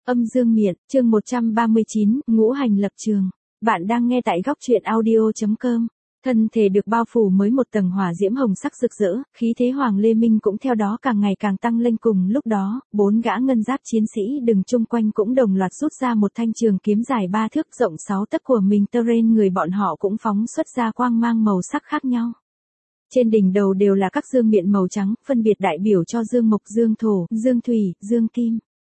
Âm dương miện, chương 139, ngũ hành lập trường. Bạn đang nghe tại góc truyện audio.com. Thân thể được bao phủ mới một tầng hỏa diễm hồng sắc rực rỡ, khí thế Hoàng Lê Minh cũng theo đó càng ngày càng tăng lên. Cùng lúc đó, 4 gã ngân giáp chiến sĩ đứng chung quanh cũng đồng loạt rút ra một thanh trường kiếm dài 3 thước rộng 6 tấc của mình. Trên người bọn họ cũng phóng xuất ra quang mang màu sắc khác nhau. Trên đỉnh đầu đều là các dương miện màu trắng, phân biệt đại biểu cho dương mộc, dương thổ, dương thủy, dương kim.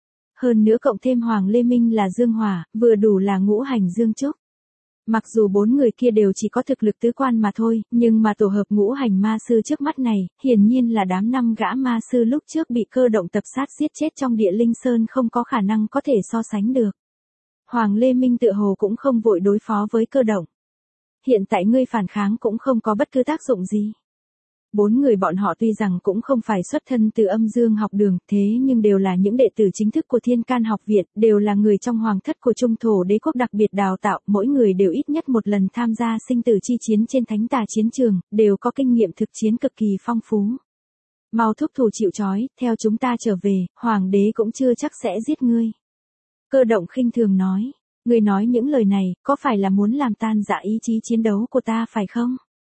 Hơn nữa cộng thêm Hoàng Lê Minh là dương hỏa, vừa đủ là ngũ hành dương trúc. Mặc dù 4 người kia đều chỉ có thực lực tứ quan mà thôi, nhưng mà tổ hợp ngũ hành ma sư trước mắt này, hiển nhiên là đám 5 gã ma sư lúc trước bị Cơ Động tập sát giết chết trong Địa Linh Sơn không có khả năng có thể so sánh được. Hoàng Lê Minh tựa hồ cũng không vội đối phó với Cơ Động. Hiện tại ngươi phản kháng cũng không có bất cứ tác dụng gì. 4 người bọn họ tuy rằng cũng không phải xuất thân từ âm dương học đường, thế nhưng đều là những đệ tử chính thức của Thiên Can học viện, đều là người trong hoàng thất của Trung Thổ Đế quốc đặc biệt đào tạo, mỗi người đều ít nhất một lần tham gia sinh tử chi chiến trên thánh tà chiến trường, đều có kinh nghiệm thực chiến cực kỳ phong phú. Mau thúc thủ chịu trói, theo chúng ta trở về, hoàng đế cũng chưa chắc sẽ giết ngươi. Cơ Động khinh thường nói, ngươi nói những lời này, có phải là muốn làm tan rã ý chí chiến đấu của ta phải không?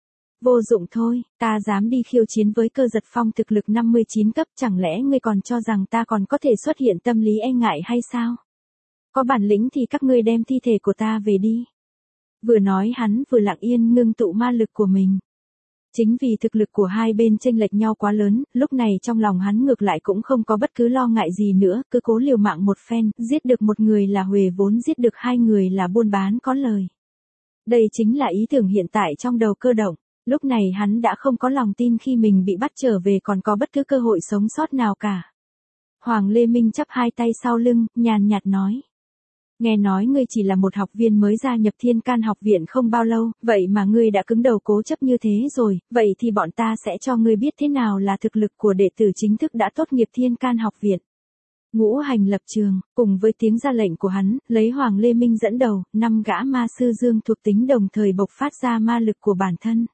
Vô dụng thôi, ta dám đi khiêu chiến với Cơ Giật Phong thực lực 59 cấp, chẳng lẽ ngươi còn cho rằng ta còn có thể xuất hiện tâm lý e ngại hay sao? Có bản lĩnh thì các ngươi đem thi thể của ta về đi. Vừa nói hắn vừa lặng yên ngưng tụ ma lực của mình. Chính vì thực lực của hai bên chênh lệch nhau quá lớn, lúc này trong lòng hắn ngược lại cũng không có bất cứ lo ngại gì nữa, cứ cố liều mạng một phen, giết được một người là huề vốn, giết được 2 người là buôn bán có lời. Đây chính là ý tưởng hiện tại trong đầu Cơ Động. Lúc này hắn đã không có lòng tin khi mình bị bắt trở về còn có bất cứ cơ hội sống sót nào cả. Hoàng Lê Minh chắp hai tay sau lưng, nhàn nhạt nói. Nghe nói ngươi chỉ là một học viên mới gia nhập Thiên Can học viện không bao lâu, vậy mà ngươi đã cứng đầu cố chấp như thế rồi, vậy thì bọn ta sẽ cho ngươi biết thế nào là thực lực của đệ tử chính thức đã tốt nghiệp Thiên Can học viện. Ngũ hành lập trường, cùng với tiếng ra lệnh của hắn, lấy Hoàng Lê Minh dẫn đầu, 5 gã ma sư dương thuộc tính đồng thời bộc phát ra ma lực của bản thân.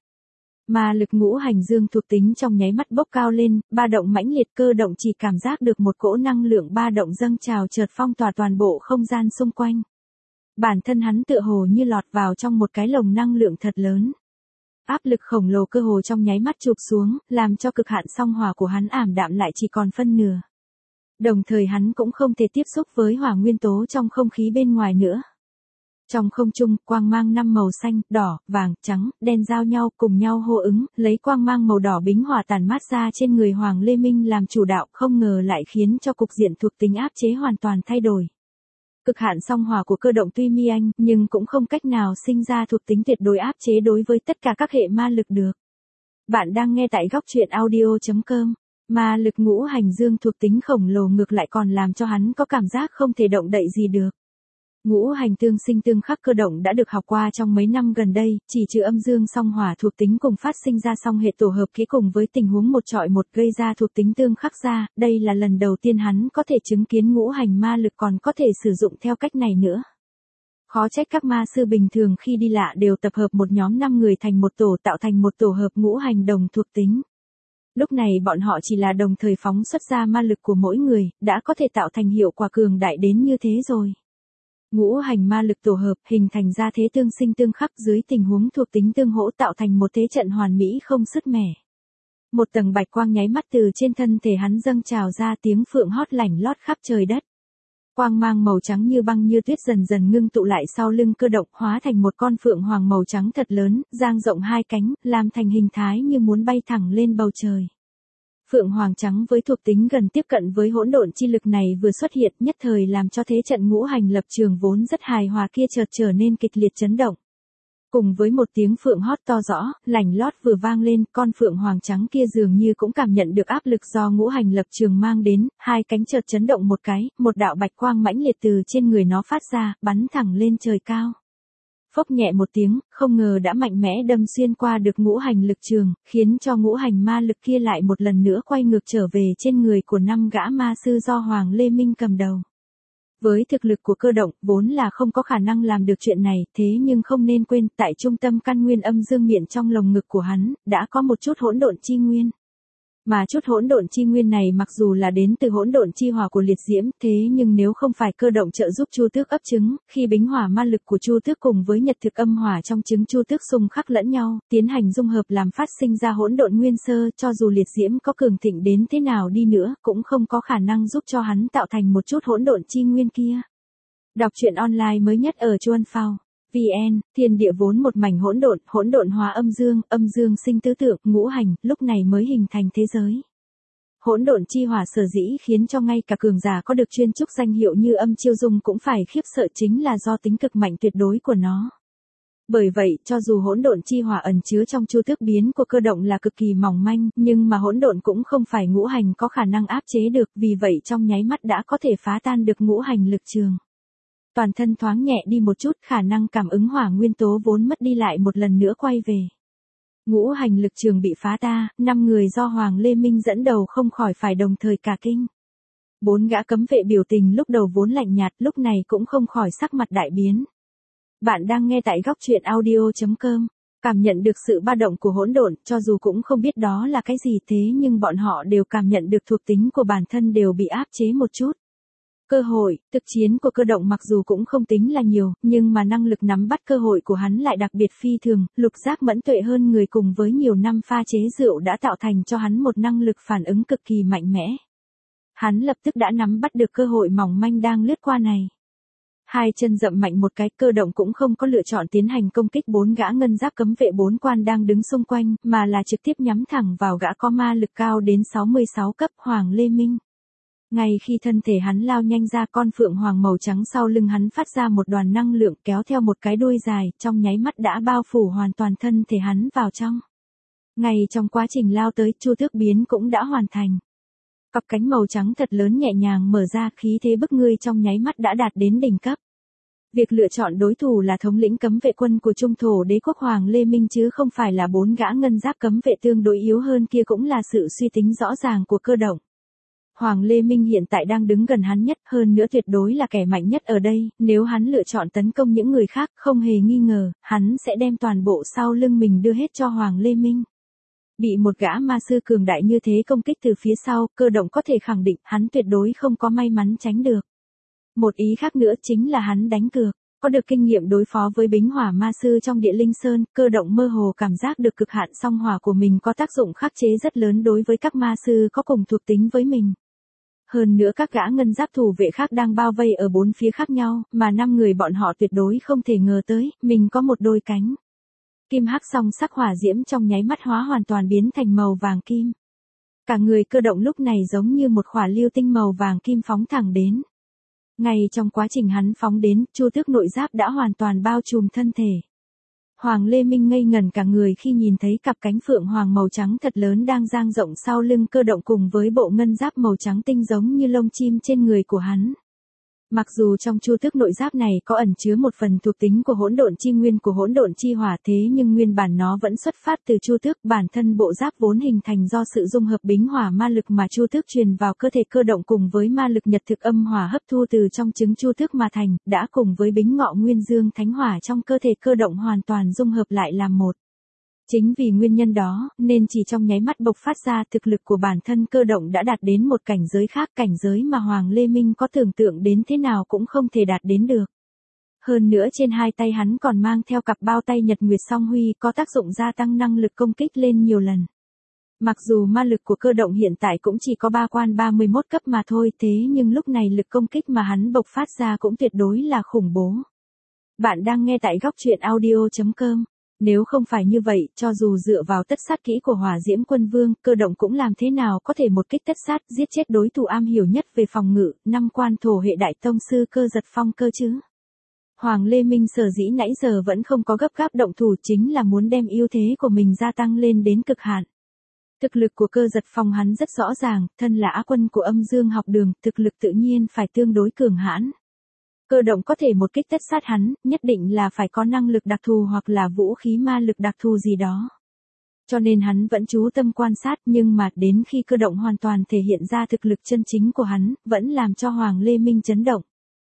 Ma lực ngũ hành dương thuộc tính trong nháy mắt bốc cao lên, ba động mãnh liệt. Cơ Động chỉ cảm giác được một cỗ năng lượng ba động dâng trào chợt phong tỏa toàn bộ không gian xung quanh. Bản thân hắn tựa hồ như lọt vào trong một cái lồng năng lượng thật lớn. Áp lực khổng lồ cơ hồ trong nháy mắt chụp xuống, làm cho cực hạn song hỏa của hắn ảm đạm lại chỉ còn phân nửa. Đồng thời hắn cũng không thể tiếp xúc với hỏa nguyên tố trong không khí bên ngoài nữa. Trong không trung, quang mang 5 màu xanh, đỏ, vàng, trắng, đen giao nhau cùng nhau hô ứng, lấy quang mang màu đỏ bính hỏa tàn mát ra trên người Hoàng Lê Minh làm chủ đạo, không ngờ lại khiến cho cục diện thuộc tính áp chế hoàn toàn thay đổi. Cực hạn song hỏa của Cơ Động tuy mi anh, nhưng cũng không cách nào sinh ra thuộc tính tuyệt đối áp chế đối với tất cả các hệ ma lực được. Bạn đang nghe tại góc truyện audio.com. Ma lực ngũ hành dương thuộc tính khổng lồ ngược lại còn làm cho hắn có cảm giác không thể động đậy gì được. Ngũ hành tương sinh tương khắc Cơ Động đã được học qua trong mấy năm gần đây, chỉ trừ âm dương song hỏa thuộc tính cùng phát sinh ra song hệ tổ hợp kỹ cùng với tình huống một chọi một gây ra thuộc tính tương khắc ra, đây là lần đầu tiên hắn có thể chứng kiến ngũ hành ma lực còn có thể sử dụng theo cách này nữa. Khó trách các ma sư bình thường khi đi lạ đều tập hợp một nhóm 5 người thành một tổ tạo thành một tổ hợp ngũ hành đồng thuộc tính. Lúc này bọn họ chỉ là đồng thời phóng xuất ra ma lực của mỗi người, đã có thể tạo thành hiệu quả cường đại đến như thế rồi. Ngũ hành ma lực tổ hợp hình thành ra thế tương sinh tương khắc dưới tình huống thuộc tính tương hỗ tạo thành một thế trận hoàn mỹ không sứt mẻ. Một tầng bạch quang nháy mắt từ trên thân thể hắn dâng trào ra, tiếng phượng hót lảnh lót khắp trời đất. Quang mang màu trắng như băng như tuyết dần dần ngưng tụ lại sau lưng Cơ Động, hóa thành một con phượng hoàng màu trắng thật lớn, dang rộng 2 cánh, làm thành hình thái như muốn bay thẳng lên bầu trời. Phượng hoàng trắng với thuộc tính gần tiếp cận với hỗn độn chi lực này vừa xuất hiện, nhất thời làm cho thế trận ngũ hành lập trường vốn rất hài hòa kia chợt trở nên kịch liệt chấn động. Cùng với một tiếng phượng hót to rõ, lảnh lót vừa vang lên, con phượng hoàng trắng kia dường như cũng cảm nhận được áp lực do ngũ hành lập trường mang đến, 2 cánh chợt chấn động một cái, một đạo bạch quang mãnh liệt từ trên người nó phát ra, bắn thẳng lên trời cao. Phốc nhẹ một tiếng, không ngờ đã mạnh mẽ đâm xuyên qua được ngũ hành lực trường, khiến cho ngũ hành ma lực kia lại một lần nữa quay ngược trở về trên người của 5 gã ma sư do Hoàng Lê Minh cầm đầu. Với thực lực của Cơ Động, vốn là không có khả năng làm được chuyện này, thế nhưng không nên quên, tại trung tâm căn nguyên âm dương miện trong lồng ngực của hắn, đã có một chút hỗn độn chi nguyên. Mà chút hỗn độn chi nguyên này mặc dù là đến từ hỗn độn chi hỏa của liệt diễm, thế nhưng nếu không phải cơ động trợ giúp Chu Tước ấp trứng, khi bính hỏa ma lực của Chu Tước cùng với nhật thực âm hỏa trong trứng Chu Tước xung khắc lẫn nhau, tiến hành dung hợp làm phát sinh ra hỗn độn nguyên sơ, cho dù liệt diễm có cường thịnh đến thế nào đi nữa, cũng không có khả năng giúp cho hắn tạo thành một chút hỗn độn chi nguyên kia. Đọc truyện online mới nhất ở Chuan Phao. VN, thiên địa vốn một mảnh hỗn độn hóa âm dương sinh tứ tượng, ngũ hành, lúc này mới hình thành thế giới. Hỗn độn chi hỏa sở dĩ khiến cho ngay cả cường giả có được chuyên trúc danh hiệu như Âm Chiêu Dung cũng phải khiếp sợ chính là do tính cực mạnh tuyệt đối của nó. Bởi vậy, cho dù hỗn độn chi hỏa ẩn chứa trong Chu Tước biến của cơ động là cực kỳ mỏng manh, nhưng mà hỗn độn cũng không phải ngũ hành có khả năng áp chế được, vì vậy trong nháy mắt đã có thể phá tan được ngũ hành lực trường. Toàn thân thoáng nhẹ đi một chút, khả năng cảm ứng hỏa nguyên tố vốn mất đi lại một lần nữa quay về. Ngũ hành lực trường bị phá ta, 5 người do Hoàng Lê Minh dẫn đầu không khỏi phải đồng thời cả kinh. 4 gã cấm vệ biểu tình lúc đầu vốn lạnh nhạt, lúc này cũng không khỏi sắc mặt đại biến. Bạn đang nghe tại góc truyện audio.com, cảm nhận được sự ba động của hỗn độn, cho dù cũng không biết đó là cái gì thế nhưng bọn họ đều cảm nhận được thuộc tính của bản thân đều bị áp chế một chút. Cơ hội, thực chiến của cơ động mặc dù cũng không tính là nhiều, nhưng mà năng lực nắm bắt cơ hội của hắn lại đặc biệt phi thường, lục giác mẫn tuệ hơn người cùng với nhiều năm pha chế rượu đã tạo thành cho hắn một năng lực phản ứng cực kỳ mạnh mẽ. Hắn lập tức đã nắm bắt được cơ hội mỏng manh đang lướt qua này. Hai chân dậm mạnh một cái, cơ động cũng không có lựa chọn tiến hành công kích 4 gã ngân giáp cấm vệ 4 quan đang đứng xung quanh, mà là trực tiếp nhắm thẳng vào gã có ma lực cao đến 66 cấp Hoàng Lê Minh. Ngay khi thân thể hắn lao nhanh ra, con phượng hoàng màu trắng sau lưng hắn phát ra một đoàn năng lượng kéo theo một cái đuôi dài, trong nháy mắt đã bao phủ hoàn toàn thân thể hắn vào trong. Ngay trong quá trình lao tới, Chu Tước biến cũng đã hoàn thành. Cặp cánh màu trắng thật lớn nhẹ nhàng mở ra, khí thế bức ngươi trong nháy mắt đã đạt đến đỉnh cấp. Việc lựa chọn đối thủ là thống lĩnh cấm vệ quân của Trung Thổ Đế quốc Hoàng Lê Minh chứ không phải là 4 gã ngân giáp cấm vệ tương đối yếu hơn kia, cũng là sự suy tính rõ ràng của cơ động. Hoàng Lê Minh hiện tại đang đứng gần hắn nhất, hơn nữa tuyệt đối là kẻ mạnh nhất ở đây, nếu hắn lựa chọn tấn công những người khác, không hề nghi ngờ, hắn sẽ đem toàn bộ sau lưng mình đưa hết cho Hoàng Lê Minh. Bị một gã ma sư cường đại như thế công kích từ phía sau, cơ động có thể khẳng định hắn tuyệt đối không có may mắn tránh được. Một ý khác nữa chính là hắn đánh cược. Có được kinh nghiệm đối phó với bính hỏa ma sư trong Địa Linh Sơn, cơ động mơ hồ cảm giác được cực hạn song hỏa của mình có tác dụng khắc chế rất lớn đối với các ma sư có cùng thuộc tính với mình. Hơn nữa các gã ngân giáp thủ vệ khác đang bao vây ở 4 phía khác nhau, mà 5 người bọn họ tuyệt đối không thể ngờ tới, mình có một đôi cánh. Kim hắc song sắc hỏa diễm trong nháy mắt hóa hoàn toàn biến thành màu vàng kim. Cả người cơ động lúc này giống như một khỏa lưu tinh màu vàng kim phóng thẳng đến. Ngay trong quá trình hắn phóng đến, Chu Tước nội giáp đã hoàn toàn bao trùm thân thể. Hoàng Lê Minh ngây ngẩn cả người khi nhìn thấy cặp cánh phượng hoàng màu trắng thật lớn đang dang rộng sau lưng cơ động cùng với bộ ngân giáp màu trắng tinh giống như lông chim trên người của hắn. Mặc dù trong Chu Tước nội giáp này có ẩn chứa một phần thuộc tính của hỗn độn chi nguyên của hỗn độn chi hỏa, thế nhưng nguyên bản nó vẫn xuất phát từ Chu Tước, bản thân bộ giáp vốn hình thành do sự dung hợp bính hỏa ma lực mà Chu Tước truyền vào cơ thể cơ động cùng với ma lực nhật thực âm hỏa hấp thu từ trong trứng Chu Tước mà thành, đã cùng với bính ngọ nguyên dương thánh hỏa trong cơ thể cơ động hoàn toàn dung hợp lại làm một. Chính vì nguyên nhân đó, nên chỉ trong nháy mắt bộc phát ra thực lực của bản thân cơ động đã đạt đến một cảnh giới khác, cảnh giới mà Hoàng Lê Minh có tưởng tượng đến thế nào cũng không thể đạt đến được. Hơn nữa trên hai tay hắn còn mang theo cặp bao tay Nhật Nguyệt Song Huy có tác dụng gia tăng năng lực công kích lên nhiều lần. Mặc dù ma lực của cơ động hiện tại cũng chỉ có 3 quan 31 cấp mà thôi, thế nhưng lúc này lực công kích mà hắn bộc phát ra cũng tuyệt đối là khủng bố. Bạn đang nghe tại góc truyện audio.com. Nếu không phải như vậy, cho dù dựa vào tất sát kỹ của Hỏa Diễm Quân Vương, cơ động cũng làm thế nào có thể một kích tất sát giết chết đối thủ am hiểu nhất về phòng ngự, 5 quan thổ hệ đại tông sư Cơ Giật Phong cơ chứ. Hoàng Lê Minh sở dĩ nãy giờ vẫn không có gấp gáp động thủ chính là muốn đem ưu thế của mình gia tăng lên đến cực hạn. Thực lực của Cơ Giật Phong hắn rất rõ ràng, thân là á quân của Âm Dương học đường, thực lực tự nhiên phải tương đối cường hãn. Cơ động có thể một kích tất sát hắn, nhất định là phải có năng lực đặc thù hoặc là vũ khí ma lực đặc thù gì đó. Cho nên hắn vẫn chú tâm quan sát, nhưng mà đến khi cơ động hoàn toàn thể hiện ra thực lực chân chính của hắn, vẫn làm cho Hoàng Lê Minh chấn động.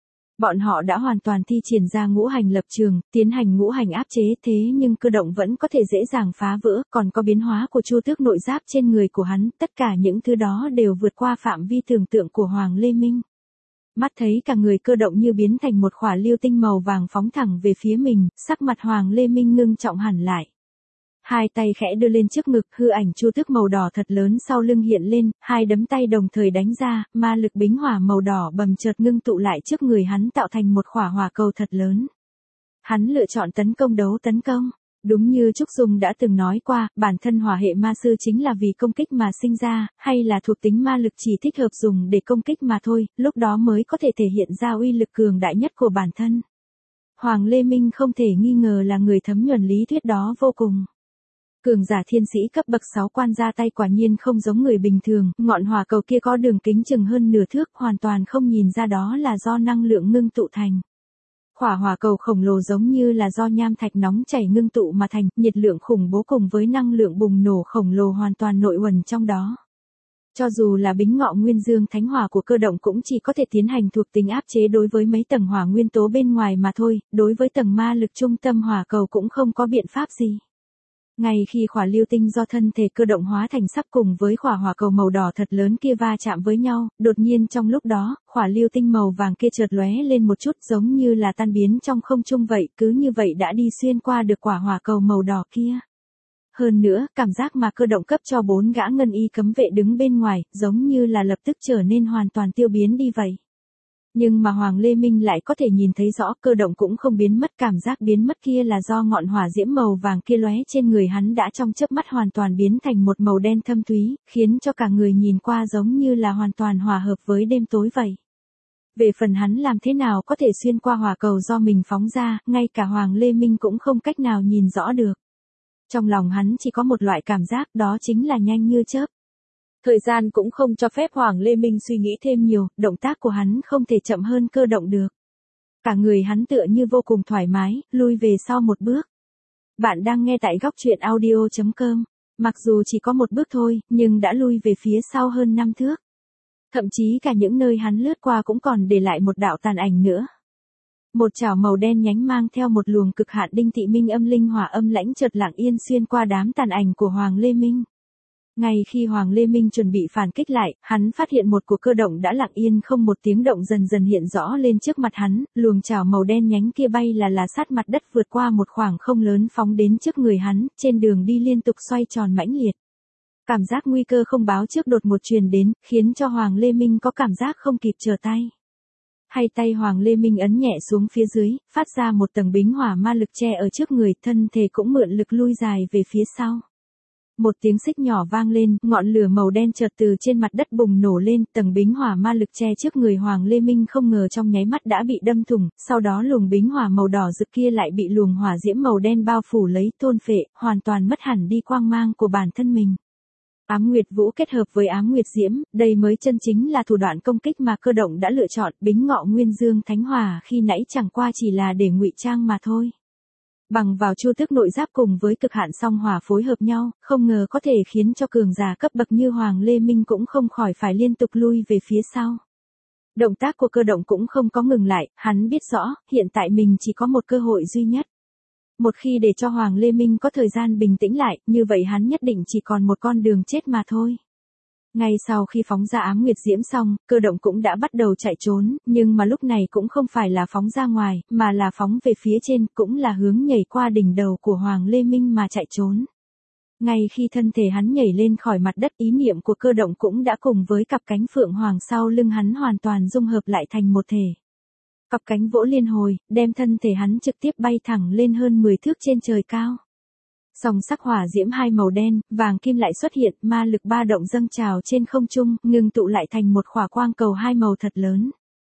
Bọn họ đã hoàn toàn thi triển ra ngũ hành lập trường, tiến hành ngũ hành áp chế, thế nhưng cơ động vẫn có thể dễ dàng phá vỡ, còn có biến hóa của Chu Tước nội giáp trên người của hắn, tất cả những thứ đó đều vượt qua phạm vi tưởng tượng của Hoàng Lê Minh. Mắt thấy cả người cơ động như biến thành một khỏa lưu tinh màu vàng phóng thẳng về phía mình, sắc mặt Hoàng Lê Minh ngưng trọng hẳn lại. Hai tay khẽ đưa lên trước ngực, hư ảnh Chu Tước màu đỏ thật lớn sau lưng hiện lên, hai đấm tay đồng thời đánh ra, ma lực bính hỏa màu đỏ bầm chợt ngưng tụ lại trước người hắn tạo thành một khỏa hỏa cầu thật lớn. Hắn lựa chọn tấn công đấu tấn công. Đúng như Trúc Dung đã từng nói qua, bản thân hỏa hệ ma sư chính là vì công kích mà sinh ra, hay là thuộc tính ma lực chỉ thích hợp dùng để công kích mà thôi, lúc đó mới có thể thể hiện ra uy lực cường đại nhất của bản thân. Hoàng Lê Minh không thể nghi ngờ là người thấm nhuần lý thuyết đó vô cùng. Cường giả thiên sĩ cấp bậc 6 quan ra tay quả nhiên không giống người bình thường, ngọn hỏa cầu kia có đường kính chừng hơn nửa thước, hoàn toàn không nhìn ra đó là do năng lượng ngưng tụ thành. Khỏa hỏa cầu khổng lồ giống như là do nham thạch nóng chảy ngưng tụ mà thành, nhiệt lượng khủng bố cùng với năng lượng bùng nổ khổng lồ hoàn toàn nội uẩn trong đó. Cho dù là bính ngọ nguyên dương thánh hỏa của cơ động cũng chỉ có thể tiến hành thuộc tính áp chế đối với mấy tầng hỏa nguyên tố bên ngoài mà thôi, đối với tầng ma lực trung tâm hỏa cầu cũng không có biện pháp gì. Ngay khi khỏa lưu tinh do thân thể cơ động hóa thành sắp cùng với khỏa hỏa cầu màu đỏ thật lớn kia va chạm với nhau, đột nhiên trong lúc đó, khỏa lưu tinh màu vàng kia chợt lóe lên một chút giống như là tan biến trong không trung vậy, cứ như vậy đã đi xuyên qua được quả hỏa cầu màu đỏ kia. Hơn nữa, cảm giác mà cơ động cấp cho 4 gã ngân y cấm vệ đứng bên ngoài, giống như là lập tức trở nên hoàn toàn tiêu biến đi vậy. Nhưng mà Hoàng Lê Minh lại có thể nhìn thấy rõ cơ động cũng không biến mất, cảm giác biến mất kia là do ngọn hỏa diễm màu vàng kia lóe trên người hắn đã trong chớp mắt hoàn toàn biến thành một màu đen thâm thúy, khiến cho cả người nhìn qua giống như là hoàn toàn hòa hợp với đêm tối vậy. Về phần hắn làm thế nào có thể xuyên qua hỏa cầu do mình phóng ra, ngay cả Hoàng Lê Minh cũng không cách nào nhìn rõ được. Trong lòng hắn chỉ có một loại cảm giác, đó chính là nhanh như chớp. Thời gian cũng không cho phép Hoàng Lê Minh suy nghĩ thêm nhiều, động tác của hắn không thể chậm hơn cơ động được. Cả người hắn tựa như vô cùng thoải mái, lui về sau một bước. Bạn đang nghe tại góc truyện audio.com. Mặc dù chỉ có một bước thôi, nhưng đã lui về phía sau hơn 5 thước. Thậm chí cả những nơi hắn lướt qua cũng còn để lại một đạo tàn ảnh nữa. Một chảo màu đen nhánh mang theo một luồng cực hạn đinh thị minh âm linh hỏa âm lãnh chợt lặng yên xuyên qua đám tàn ảnh của Hoàng Lê Minh. Ngay khi Hoàng Lê Minh chuẩn bị phản kích lại, hắn phát hiện một cuộc cơ động đã lặng yên không một tiếng động dần dần hiện rõ lên trước mặt hắn, luồng chảo màu đen nhánh kia bay là sát mặt đất vượt qua một khoảng không lớn phóng đến trước người hắn, trên đường đi liên tục xoay tròn mãnh liệt. Cảm giác nguy cơ không báo trước đột ngột truyền đến, khiến cho Hoàng Lê Minh có cảm giác không kịp trở tay. Hai tay Hoàng Lê Minh ấn nhẹ xuống phía dưới, phát ra một tầng bính hỏa ma lực che ở trước người, thân thể cũng mượn lực lui dài về phía sau. Một tiếng xích nhỏ vang lên, ngọn lửa màu đen chợt từ trên mặt đất bùng nổ lên, tầng bính hỏa ma lực che trước người Hoàng Lê Minh không ngờ trong nháy mắt đã bị đâm thủng, sau đó luồng bính hỏa màu đỏ rực kia lại bị luồng hỏa diễm màu đen bao phủ lấy, thôn phệ, hoàn toàn mất hẳn đi quang mang của bản thân mình. Ám Nguyệt Vũ kết hợp với Ám Nguyệt Diễm, đây mới chân chính là thủ đoạn công kích mà cơ động đã lựa chọn, bính ngọ nguyên dương thánh hỏa khi nãy chẳng qua chỉ là để ngụy trang mà thôi. Bằng vào Chu Tước nội giáp cùng với cực hạn song hỏa phối hợp nhau, không ngờ có thể khiến cho cường giả cấp bậc như Hoàng Lê Minh cũng không khỏi phải liên tục lui về phía sau. Động tác của cơ động cũng không có ngừng lại, hắn biết rõ, hiện tại mình chỉ có một cơ hội duy nhất. Một khi để cho Hoàng Lê Minh có thời gian bình tĩnh lại, như vậy hắn nhất định chỉ còn một con đường chết mà thôi. Ngay sau khi phóng ra Ám Nguyệt Diễm xong, cơ động cũng đã bắt đầu chạy trốn, nhưng mà lúc này cũng không phải là phóng ra ngoài, mà là phóng về phía trên, cũng là hướng nhảy qua đỉnh đầu của Hoàng Lê Minh mà chạy trốn. Ngay khi thân thể hắn nhảy lên khỏi mặt đất, ý niệm của cơ động cũng đã cùng với cặp cánh phượng hoàng sau lưng hắn hoàn toàn dung hợp lại thành một thể. Cặp cánh vỗ liên hồi, đem thân thể hắn trực tiếp bay thẳng lên hơn 10 thước trên trời cao. Song sắc hỏa diễm hai màu đen, vàng kim lại xuất hiện, ma lực ba động dâng trào trên không trung, ngưng tụ lại thành một khỏa quang cầu hai màu thật lớn.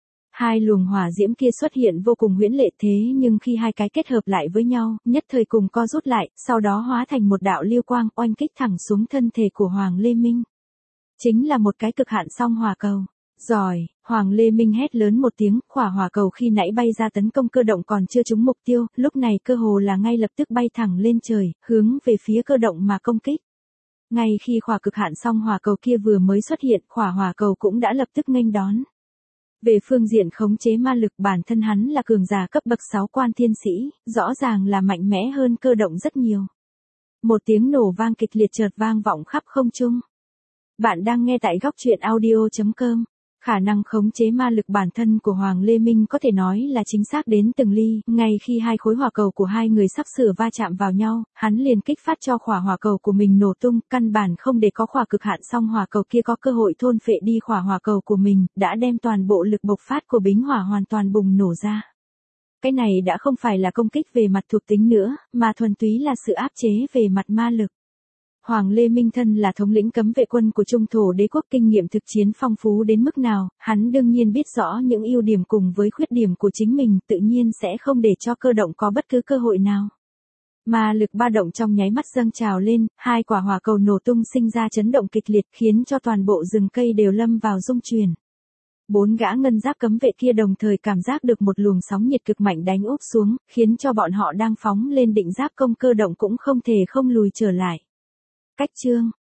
Hai luồng hỏa diễm kia xuất hiện vô cùng huyễn lệ thế nhưng khi hai cái kết hợp lại với nhau, nhất thời cùng co rút lại, sau đó hóa thành một đạo lưu quang oanh kích thẳng xuống thân thể của Hoàng Lê Minh. Chính là một cái cực hạn song hỏa cầu. Giỏi, Hoàng Lê Minh hét lớn một tiếng, khỏa hỏa cầu khi nãy bay ra tấn công cơ động còn chưa trúng mục tiêu, lúc này cơ hồ là ngay lập tức bay thẳng lên trời, hướng về phía cơ động mà công kích. Ngay khi khỏa cực hạn song hỏa cầu kia vừa mới xuất hiện, khỏa hỏa cầu cũng đã lập tức nghênh đón. Về phương diện khống chế ma lực, bản thân hắn là cường giả cấp bậc 6 quan thiên sĩ, rõ ràng là mạnh mẽ hơn cơ động rất nhiều. Một tiếng nổ vang kịch liệt chợt vang vọng khắp không trung. Bạn đang nghe tại góc truyện audio.com. Khả năng khống chế ma lực bản thân của Hoàng Lê Minh có thể nói là chính xác đến từng ly, ngay khi hai khối hỏa cầu của hai người sắp sửa va chạm vào nhau, hắn liền kích phát cho khỏa hỏa cầu của mình nổ tung, căn bản không để có khỏa cực hạn song hỏa cầu kia có cơ hội thôn phệ đi khỏa hỏa cầu của mình, đã đem toàn bộ lực bộc phát của bính hỏa hoàn toàn bùng nổ ra. Cái này đã không phải là công kích về mặt thuộc tính nữa, mà thuần túy là sự áp chế về mặt ma lực. Hoàng Lê Minh thân là thống lĩnh cấm vệ quân của Trung Thổ Đế quốc, kinh nghiệm thực chiến phong phú đến mức nào, hắn đương nhiên biết rõ những ưu điểm cùng với khuyết điểm của chính mình, tự nhiên sẽ không để cho cơ động có bất cứ cơ hội nào. Ma lực ba động trong nháy mắt dâng trào lên, hai quả hỏa cầu nổ tung sinh ra chấn động kịch liệt khiến cho toàn bộ rừng cây đều lâm vào rung chuyển. 4 gã ngân giáp cấm vệ kia đồng thời cảm giác được một luồng sóng nhiệt cực mạnh đánh úp xuống, khiến cho bọn họ đang phóng lên định giáp công cơ động cũng không thể không lùi trở lại. Cách chương